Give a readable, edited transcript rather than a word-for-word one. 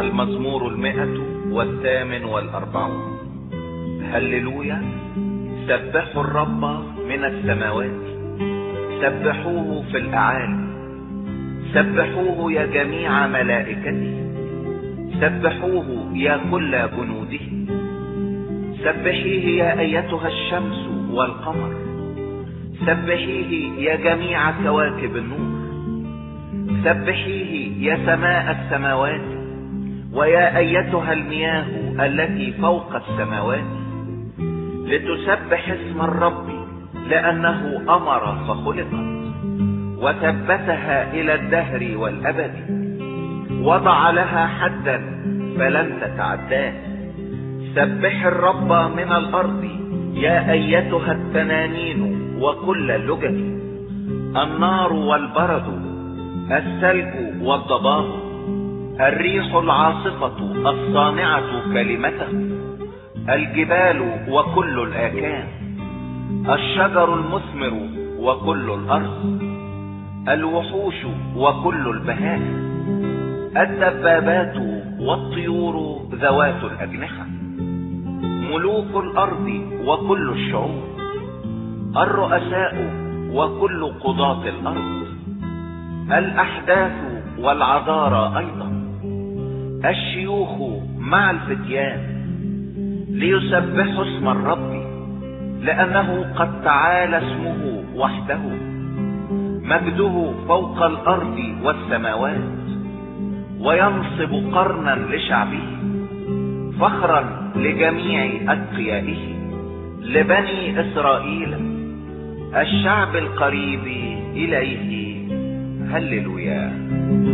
المزمور 148. هللويا. سبحوا الرب من السماوات، سبحوه في الأعالي، سبحوه يا جميع ملائكته، سبحوه يا كل جنوده، سبحيه يا أيتها الشمس والقمر، سبحيه يا جميع كواكب النور، سبحيه يا سماء السماوات ويا أيتها المياه التي فوق السماوات، لتسبح اسم الرب لأنه أمر فخلقت، وثبتها إلى الدهر والأبد، وضع لها حدا فلن تتعداه. سبح الرب من الأرض يا أيتها التنانين وكل اللجج، النار والبرد، الثلج والضباب، الريح العاصفة الصانعة كلمته، الجبال وكل الآكام، الشجر المثمر وكل الأرض، الوحوش وكل البهائم، الدبابات والطيور ذوات الأجنحة، ملوك الأرض وكل الشعوب، الرؤساء وكل قضاة الأرض، الأحداث والعذارى أيضا، الشيوخ مع الفتيان، ليسبحوا اسم الرب لأنه قد تعالى اسمه وحده، مجده فوق الأرض والسماوات، وينصب قرنا لشعبه، فخرا لجميع أتقيائه، لبني إسرائيل الشعب القريب إليه. هللويا.